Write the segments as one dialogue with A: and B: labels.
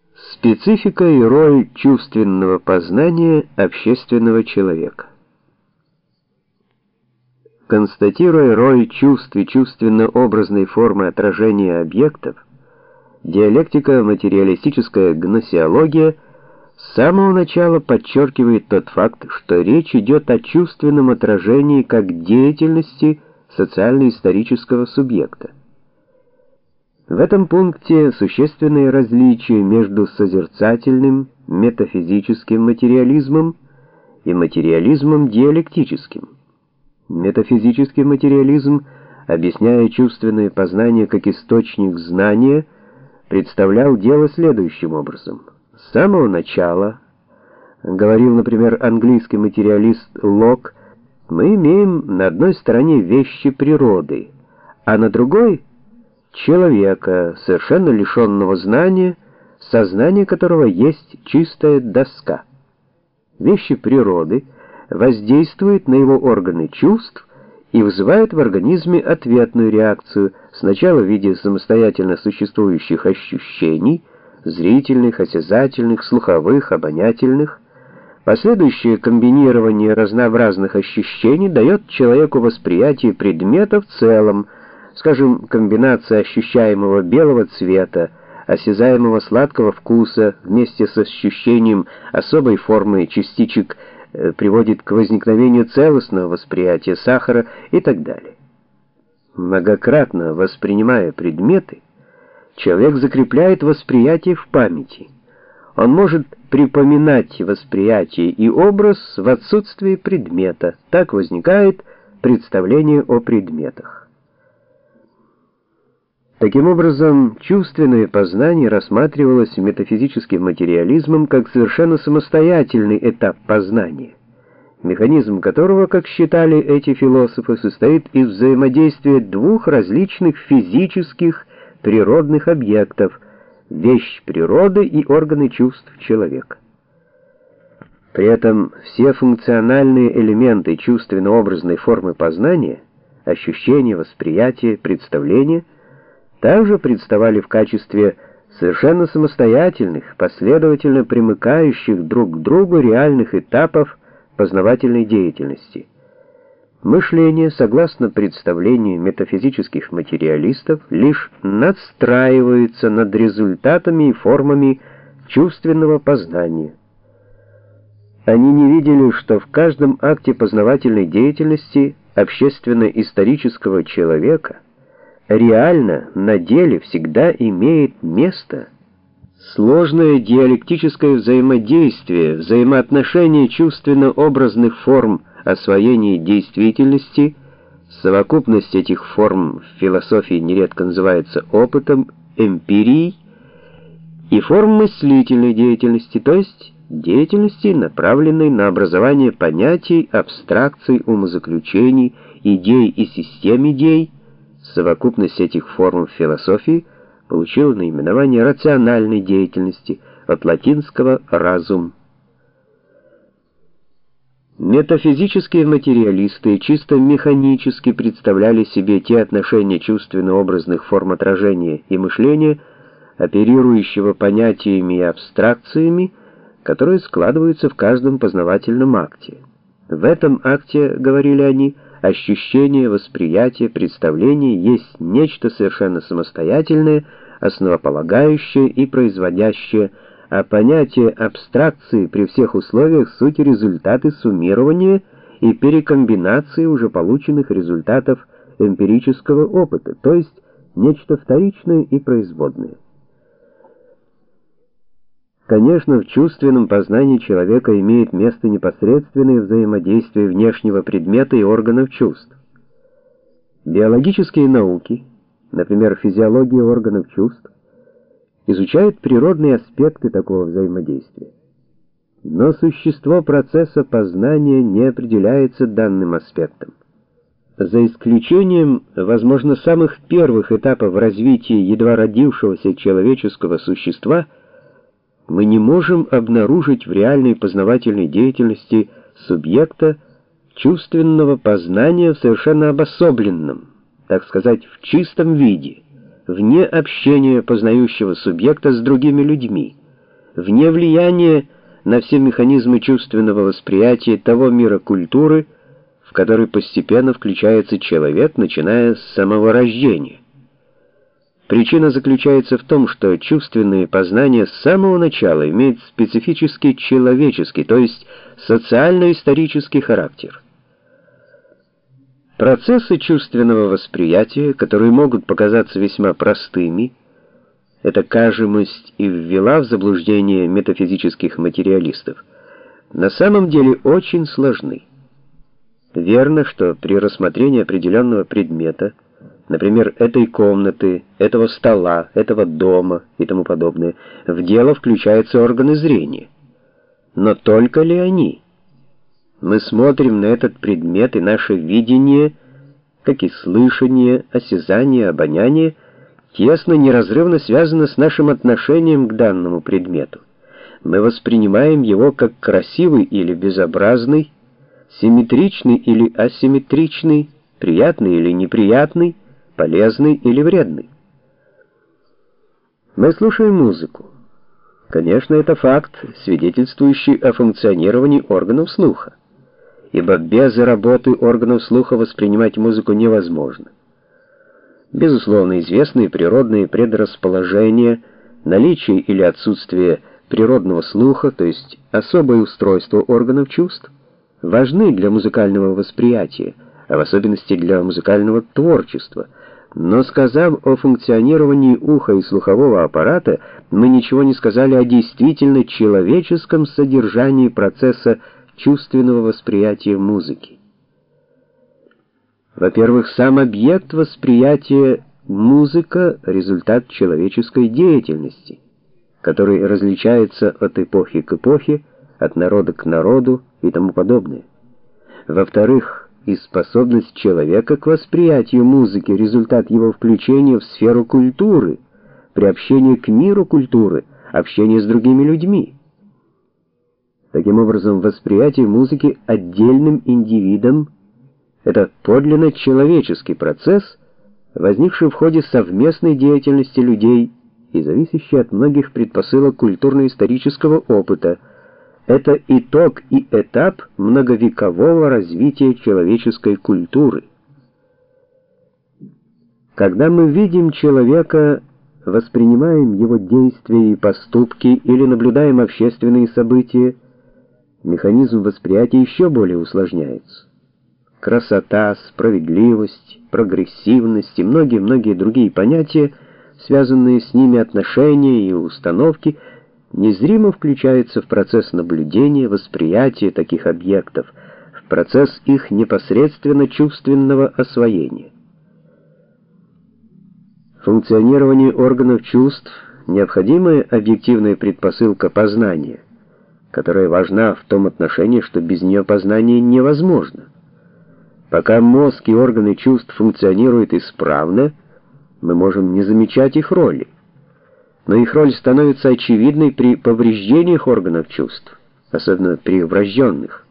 A: Специфика и роль чувственного познания общественного человека. Констатируя роль чувств и чувственно-образной формы отражения объектов, диалектико-материалистическая гносеология с самого начала подчеркивает тот факт, что речь идет о чувственном отражении как деятельности социально-исторического субъекта. В этом пункте существенные различия между созерцательным, метафизическим материализмом и материализмом диалектическим. Метафизический материализм, объясняя чувственное познание как источник знания, представлял дело следующим образом. С самого начала, говорил, например, английский материалист Лок, мы имеем на одной стороне вещи природы, а на другой — человека, совершенно лишенного знания, сознание которого есть чистая доска. Вещи природы воздействуют на его органы чувств и вызывают в организме ответную реакцию, сначала в виде самостоятельно существующих ощущений, зрительных, осязательных, слуховых, обонятельных. Последующее комбинирование разнообразных ощущений дает человеку восприятие предмета в целом, скажем, комбинация ощущаемого белого цвета, осязаемого сладкого вкуса вместе с ощущением особой формы частичек приводит к возникновению целостного восприятия сахара и так далее. Многократно воспринимая предметы, человек закрепляет восприятие в памяти. Он может припоминать восприятие и образ в отсутствии предмета. Так возникает представление о предметах. Таким образом, чувственное познание рассматривалось метафизическим материализмом как совершенно самостоятельный этап познания, механизм которого, как считали эти философы, состоит из взаимодействия двух различных физических природных объектов — вещь природы и органы чувств человека. При этом все функциональные элементы чувственно-образной формы познания — ощущения, восприятие, представление — также представали в качестве совершенно самостоятельных, последовательно примыкающих друг к другу реальных этапов познавательной деятельности. Мышление, согласно представлению метафизических материалистов, лишь надстраивается над результатами и формами чувственного познания. Они не видели, что в каждом акте познавательной деятельности общественно-исторического человека реально, на деле всегда имеет место сложное диалектическое взаимодействие, взаимоотношение чувственно-образных форм освоения действительности. Совокупность этих форм в философии нередко называется опытом, эмпирией, и форм мыслительной деятельности, то есть деятельности, направленной на образование понятий, абстракций, умозаключений, идей и систем идей. Совокупность этих форм в философии получила наименование рациональной деятельности, от латинского «разум». Метафизические материалисты чисто механически представляли себе те отношения чувственно-образных форм отражения и мышления, оперирующего понятиями и абстракциями, которые складываются в каждом познавательном акте. В этом акте, говорили они, ощущение, восприятие, представление есть нечто совершенно самостоятельное, основополагающее и производящее, а понятие абстракции при всех условиях суть результаты суммирования и перекомбинации уже полученных результатов эмпирического опыта, то есть нечто вторичное и производное. Конечно, в чувственном познании человека имеет место непосредственное взаимодействие внешнего предмета и органов чувств. Биологические науки, например, физиология органов чувств, изучают природные аспекты такого взаимодействия. Но существо процесса познания не определяется данным аспектом. За исключением, возможно, самых первых этапов развития едва родившегося человеческого существа, мы не можем обнаружить в реальной познавательной деятельности субъекта чувственного познания в совершенно обособленном, так сказать, в чистом виде, вне общения познающего субъекта с другими людьми, вне влияния на все механизмы чувственного восприятия того мира культуры, в который постепенно включается человек, начиная с самого рождения. Причина заключается в том, что чувственные познания с самого начала имеют специфически человеческий, то есть социально-исторический характер. Процессы чувственного восприятия, которые могут показаться весьма простыми, эта кажемость и ввела в заблуждение метафизических материалистов, на самом деле очень сложны. Верно, что при рассмотрении определенного предмета, например, этой комнаты, этого стола, этого дома и тому подобное, в дело включаются органы зрения. Но только ли они? Мы смотрим на этот предмет, и наше видение, как и слышание, осязание, обоняние, тесно, неразрывно связано с нашим отношением к данному предмету. Мы воспринимаем его как красивый или безобразный, симметричный или асимметричный, приятный или неприятный, полезный или вредный. Мы слушаем музыку. Конечно, это факт, свидетельствующий о функционировании органов слуха, ибо без работы органов слуха воспринимать музыку невозможно. Безусловно, известные природные предрасположения, наличие или отсутствие природного слуха, то есть особое устройство органов чувств, важны для музыкального восприятия, а в особенности для музыкального творчества. Но сказав о функционировании уха и слухового аппарата, мы ничего не сказали о действительно человеческом содержании процесса чувственного восприятия музыки. Во-первых, сам объект восприятия музыка — результат человеческой деятельности, который различается от эпохи к эпохе, от народа к народу и тому подобное. Во-вторых, и способность человека к восприятию музыки — результат его включения в сферу культуры, приобщения к миру культуры, общения с другими людьми. Таким образом, восприятие музыки отдельным индивидом — это подлинно человеческий процесс, возникший в ходе совместной деятельности людей и зависящий от многих предпосылок культурно-исторического опыта. Это итог и этап многовекового развития человеческой культуры. Когда мы видим человека, воспринимаем его действия и поступки или наблюдаем общественные события, механизм восприятия еще более усложняется. Красота, справедливость, прогрессивность и многие-многие другие понятия, связанные с ними отношения и установки, незримо включаются в процесс наблюдения, восприятия таких объектов, в процесс их непосредственно чувственного освоения. Функционирование органов чувств — необходимая объективная предпосылка познания, которая важна в том отношении, что без нее познание невозможно. Пока мозг и органы чувств функционируют исправно, мы можем не замечать их роли. Но их роль становится очевидной при повреждениях органов чувств, особенно при врожденных.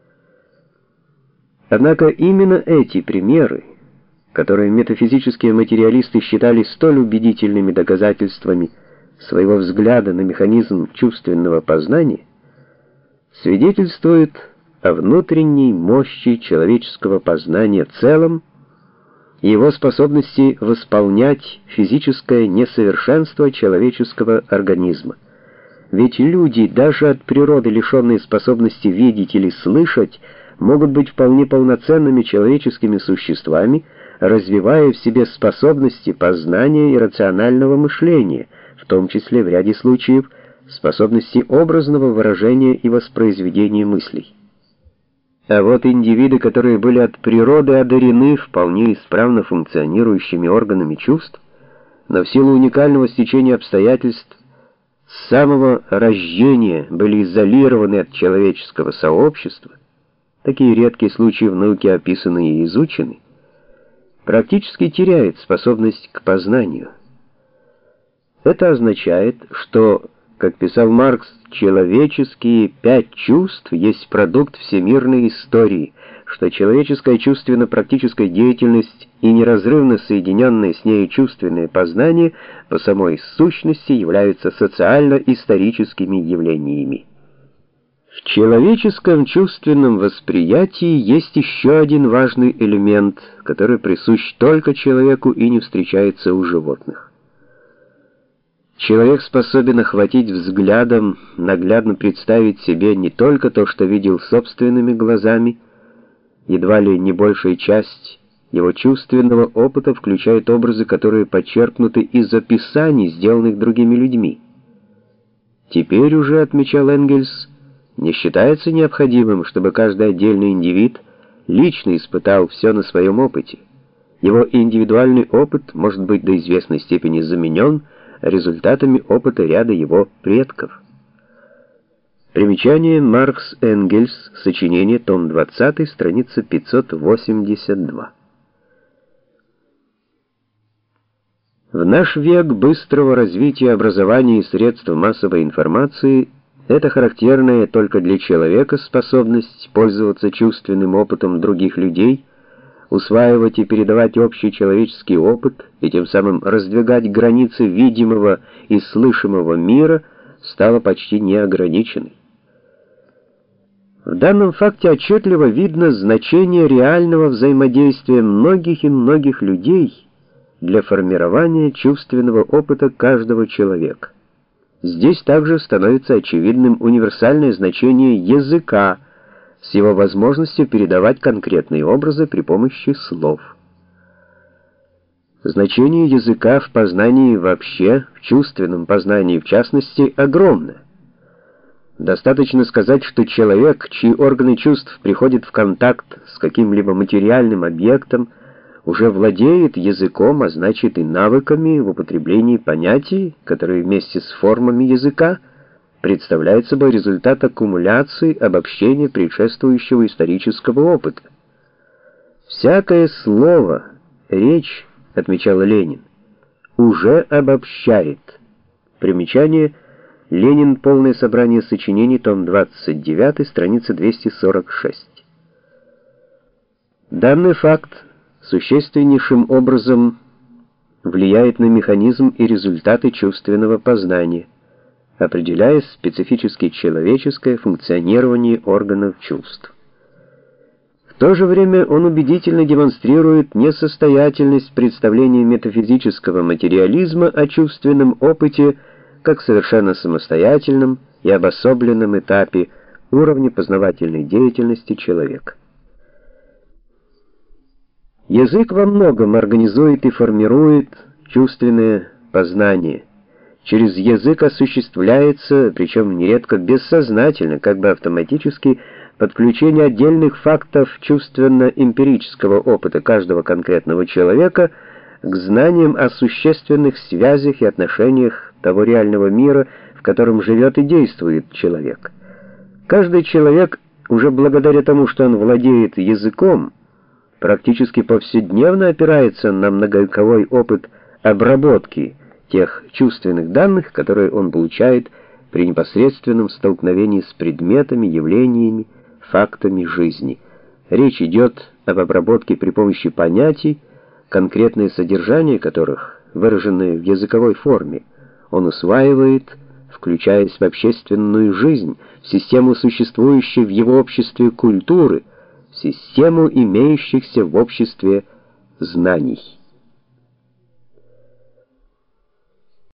A: Однако именно эти примеры, которые метафизические материалисты считали столь убедительными доказательствами своего взгляда на механизм чувственного познания, свидетельствуют о внутренней мощи человеческого познания в целом и его способности восполнять физическое несовершенство человеческого организма. Ведь люди, даже от природы лишенные способности видеть или слышать, могут быть вполне полноценными человеческими существами, развивая в себе способности познания и рационального мышления, в том числе в ряде случаев способности образного выражения и воспроизведения мыслей. А вот индивиды, которые были от природы одарены вполне исправно функционирующими органами чувств, но в силу уникального стечения обстоятельств с самого рождения были изолированы от человеческого сообщества, такие редкие случаи в науке описаны и изучены, практически теряют способность к познанию. Это означает, что, как писал Маркс, человеческие 5 чувств есть продукт всемирной истории, что человеческая чувственно-практическая деятельность и неразрывно соединенное с нею чувственное познание по самой сущности являются социально-историческими явлениями. В человеческом чувственном восприятии есть еще один важный элемент, который присущ только человеку и не встречается у животных. Человек способен охватить взглядом, наглядно представить себе не только то, что видел собственными глазами, едва ли не большая часть его чувственного опыта включает образы, которые подчеркнуты из описаний, сделанных другими людьми. Теперь уже, отмечал Энгельс, не считается необходимым, чтобы каждый отдельный индивид лично испытал все на своем опыте. Его индивидуальный опыт может быть до известной степени заменен результатами опыта ряда его предков. Примечание: Маркс Энгельс, сочинение, том 20, страница 582. В наш век быстрого развития образования и средств массовой информации это характерная только для человека способность пользоваться чувственным опытом других людей, усваивать и передавать общий человеческий опыт и тем самым раздвигать границы видимого и слышимого мира стала почти неограниченной. В данном факте отчетливо видно значение реального взаимодействия многих и многих людей для формирования чувственного опыта каждого человека. Здесь также становится очевидным универсальное значение языка с его возможностью передавать конкретные образы при помощи слов. Значение языка в познании вообще, в чувственном познании в частности, огромно. Достаточно сказать, что человек, чьи органы чувств приходят в контакт с каким-либо материальным объектом, уже владеет языком, а значит и навыками в употреблении понятий, которые вместе с формами языка представляют собой результат аккумуляции, обобщения предшествующего исторического опыта. Всякое слово, речь, отмечал Ленин, уже обобщает. Примечание: Ленин. Полное собрание сочинений, том 29, страница 246. Данный факт существеннейшим образом влияет на механизм и результаты чувственного познания, определяя специфически человеческое функционирование органов чувств. В то же время он убедительно демонстрирует несостоятельность представления метафизического материализма о чувственном опыте как совершенно самостоятельном и обособленном этапе уровня познавательной деятельности человека. Язык во многом организует и формирует чувственное познание. Через язык осуществляется, причем нередко бессознательно, как бы автоматически, подключение отдельных фактов чувственно-эмпирического опыта каждого конкретного человека к знаниям о существенных связях и отношениях того реального мира, в котором живет и действует человек. Каждый человек, уже благодаря тому, что он владеет языком, практически повседневно опирается на многовековой опыт обработки тех чувственных данных, которые он получает при непосредственном столкновении с предметами, явлениями, фактами жизни. Речь идет об обработке при помощи понятий, конкретное содержание которых, выраженное в языковой форме, он усваивает, включаясь в общественную жизнь, в систему существующей в его обществе культуры, в систему имеющихся в обществе знаний.